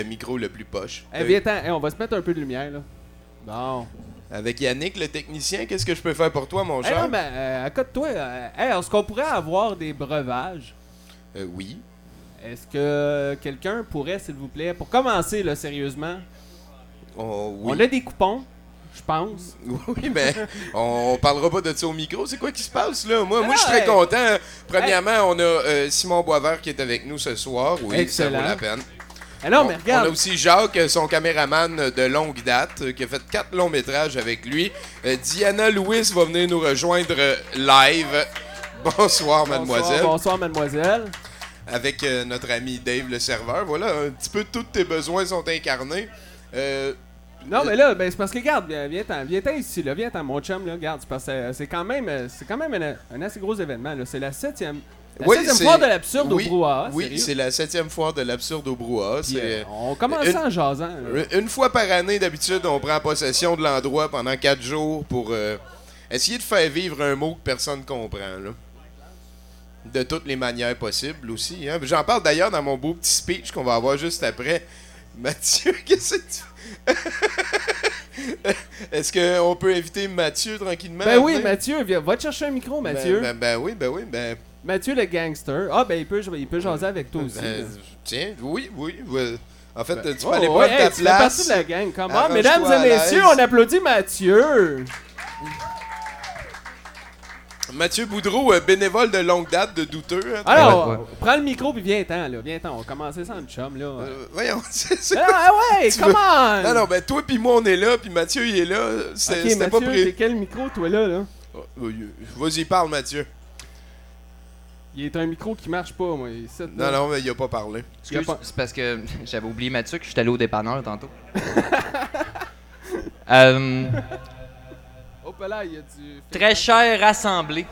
le micro le plus poche. Viens-t'en, on va se mettre un peu de lumière, là. Bon. Avec Yannick, le technicien, qu'est-ce que je peux faire pour toi, mon cher? Non, mais accote-toi. Est-ce qu'on pourrait avoir des breuvages? Oui. Est-ce que quelqu'un pourrait, s'il vous plaît, pour commencer, là, sérieusement, Oh, oui. on a des coupons, je pense. Oui, mais on parlera pas de ça au micro. C'est quoi qui se passe, là? Moi, je suis hey. très content. Premièrement, on a Simon Boisvert qui est avec nous ce soir. Oui, Excellent. ça vaut la peine. Non, mais regarde. On a aussi Jacques, son caméraman de longue date, qui a fait 4 longs métrages avec lui. Diana Louis va venir nous rejoindre live. Bonsoir, mademoiselle. Bonsoir, mademoiselle. Avec notre ami Dave, le serveur. Voilà, un petit peu tous tes besoins sont incarnés. Non, mais là, c'est parce que, regarde, viens-t'en ici, là, viens-t'en, mon chum, là, regarde, c'est parce que c'est quand même un assez gros événement, là. C'est la septième foire de l'absurde au brouhaha. Oui, sérieux. c'est la 7e foire de l'absurde au brouhaha. On commence ça en jasant. Là. Une fois par année, d'habitude, on prend possession de l'endroit pendant 4 jours pour essayer de faire vivre un mot que personne comprend, là. De toutes les manières possibles aussi. Hein? J'en parle d'ailleurs dans mon beau petit speech qu'on va avoir juste après. Mathieu, qu'est-ce que tu... Est-ce qu'on peut inviter Mathieu tranquillement? Ben oui, Mathieu, va te chercher un micro, Mathieu. Ben oui. Mathieu le gangster. Ah, ben il peut jaser avec toi aussi. Tiens, oui. En fait, tu peux aller prendre ta tu fais partie place. de la gang. Comment? Arrange-toi Mesdames à et messieurs, l'aise. on applaudit Mathieu. Mathieu Boudreau, bénévole de longue date, de douteux. Hein, Alors, prends le micro puis viens-t'en, là. Viens-t'en, on va commencer ça en chum, là. voyons, c'est ça. Ah ouais, Tu come veux- on! Non, ben toi puis moi, on est là, puis Mathieu, il est là. Ok, C'était Mathieu, pas prévu. t'es quel micro, toi, là? Vas-y, parle, Mathieu. Il est un micro qui marche pas, moi. Non, mais il a pas parlé. Excuse, c'est parce que j'avais oublié Mathieu que je suis allé au dépanneur tantôt. Hop là, il y a du... Très cher assemblée.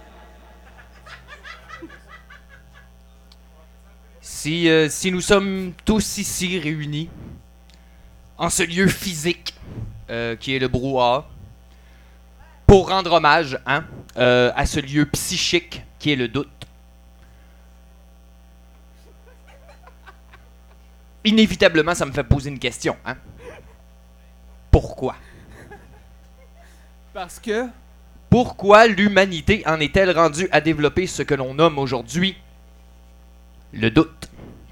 Si nous sommes tous ici réunis en ce lieu physique qui est le brouhaha, pour rendre hommage à ce lieu psychique qui est le doute, inévitablement ça me fait poser une question. Pourquoi? Parce que... Pourquoi l'humanité en est-elle rendue à développer ce que l'on nomme aujourd'hui le doute?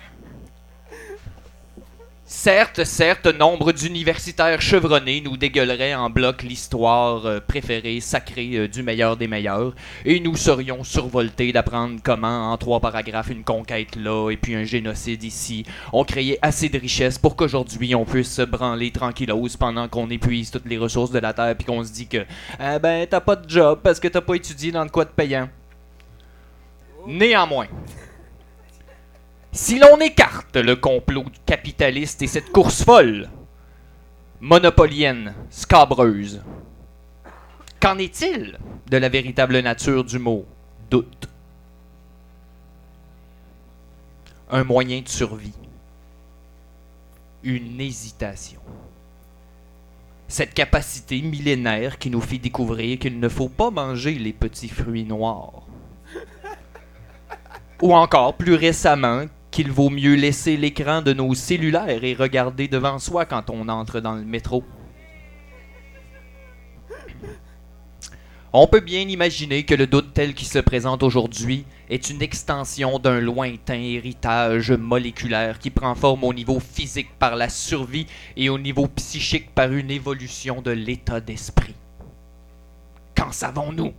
Certes, nombre d'universitaires chevronnés nous dégueuleraient en bloc l'histoire préférée, sacrée du meilleur des meilleurs, et nous serions survoltés d'apprendre comment, en 3 paragraphes, une conquête là, et puis un génocide ici, ont créé assez de richesses pour qu'aujourd'hui on puisse se branler tranquillos pendant qu'on épuise toutes les ressources de la Terre, puis qu'on se dit que t'as pas de job parce que t'as pas étudié dans de quoi de payant. Néanmoins, si l'on écarte le complot capitaliste et cette course folle, monopolienne, scabreuse, qu'en est-il de la véritable nature du mot doute? Un moyen de survie. Une hésitation. Cette capacité millénaire qui nous fait découvrir qu'il ne faut pas manger les petits fruits noirs. Ou encore, plus récemment, qu'il vaut mieux laisser l'écran de nos cellulaires et regarder devant soi quand on entre dans le métro. On peut bien imaginer que le doute tel qu'il se présente aujourd'hui est une extension d'un lointain héritage moléculaire qui prend forme au niveau physique par la survie et au niveau psychique par une évolution de l'état d'esprit. Qu'en savons-nous?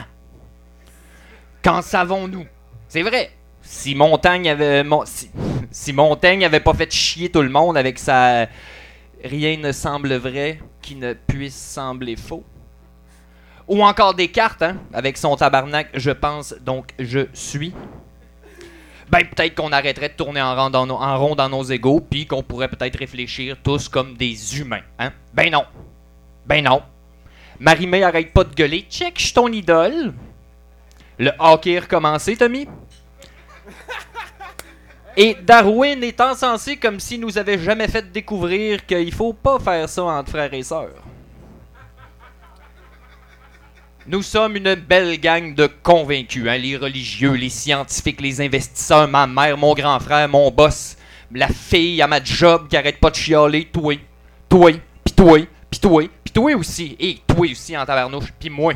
Qu'en savons-nous? C'est vrai. Si Montaigne avait pas fait chier tout le monde avec sa rien ne semble vrai qui ne puisse sembler faux. Ou encore Descartes, avec son tabarnak je pense donc je suis. Ben peut-être qu'on arrêterait de tourner en rond dans nos égos, puis qu'on pourrait peut-être réfléchir tous comme des humains, Ben non. Marie-Mé arrête pas de gueuler, check, je suis ton idole. Le hockey est recommencé, Tommy. Et Darwin est encensé comme s'il nous avait jamais fait découvrir qu'il faut pas faire ça entre frères et sœurs. Nous sommes une belle gang de convaincus, les religieux, les scientifiques, les investisseurs, ma mère, mon grand frère, mon boss, La fille à ma job qui arrête pas de chialer, toi, pis toi aussi, et toi aussi en tabarnouche, pis moi.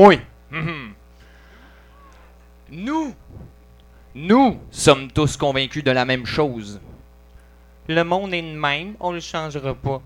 Nous sommes tous convaincus de la même chose. Le monde est de même, on le changera pas.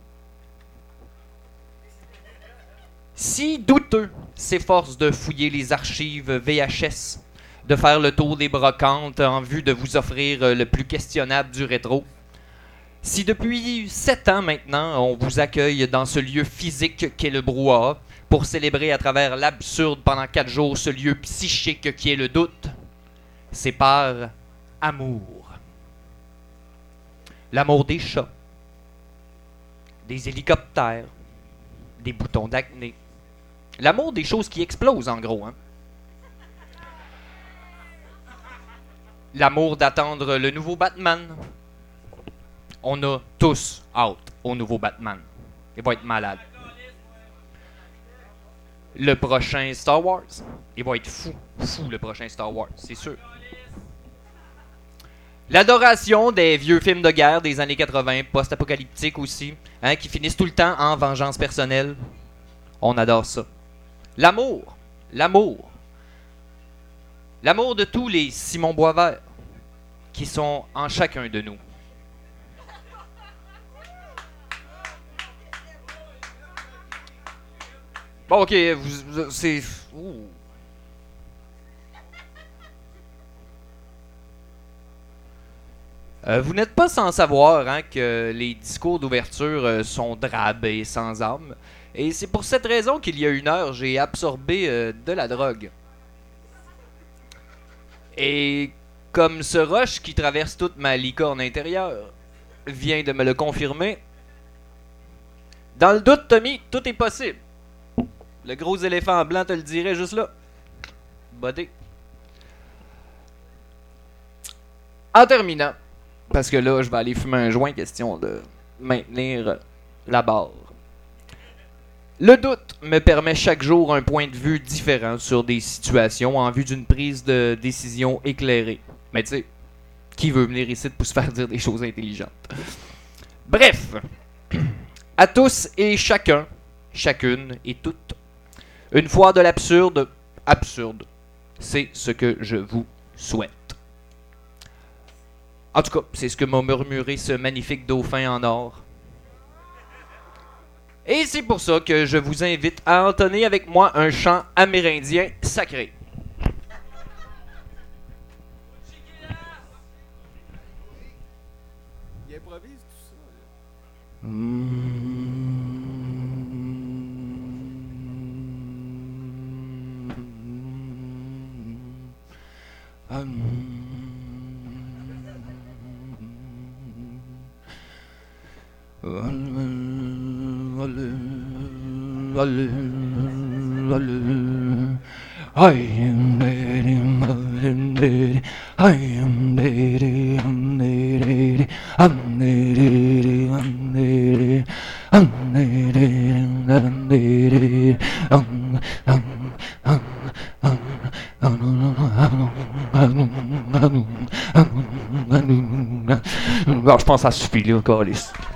Si douteux s'efforce de fouiller les archives VHS, de faire le tour des brocantes en vue de vous offrir le plus questionnable du rétro, si depuis 7 ans maintenant, on vous accueille dans ce lieu physique qu'est le brouhaha, pour célébrer à travers l'absurde pendant 4 jours ce lieu psychique qui est le doute, c'est par amour. L'amour des chats, des hélicoptères, des boutons d'acné. L'amour des choses qui explosent, en gros. Hein? L'amour d'attendre le nouveau Batman. On a tous hâte au nouveau Batman. Il va être malade. Le prochain Star Wars. Il va être fou. Fou, le prochain Star Wars, c'est sûr. L'adoration des vieux films de guerre des années 80, post-apocalyptiques aussi, hein, qui finissent tout le temps en vengeance personnelle. On adore ça. L'amour. L'amour de tous les Simon Boisvert qui sont en chacun de nous. Bon, ok, c'est... Ouh. Vous n'êtes pas sans savoir hein, que les discours d'ouverture sont drabes et sans âme. Et c'est pour cette raison qu'il y a 1 heure, j'ai absorbé de la drogue. Et comme ce rush qui traverse toute ma licorne intérieure vient de me le confirmer, dans le doute, Tommy, tout est possible. Le gros éléphant blanc te le dirait juste là. Bodé. En terminant, parce que là, je vais aller fumer un joint, question de maintenir la barre. Le doute me permet chaque jour un point de vue différent sur des situations en vue d'une prise de décision éclairée. Mais tu sais, qui veut venir ici pour se faire dire des choses intelligentes? Bref, à tous et chacun, chacune et toutes, une fois de l'absurde, absurde, c'est ce que je vous souhaite. En tout cas, c'est ce que m'a murmuré ce magnifique dauphin en or. Et c'est pour ça que je vous invite à entonner avec moi un chant amérindien sacré. Il improvise tout ça. Je pense que ça suffit, là, câlisse.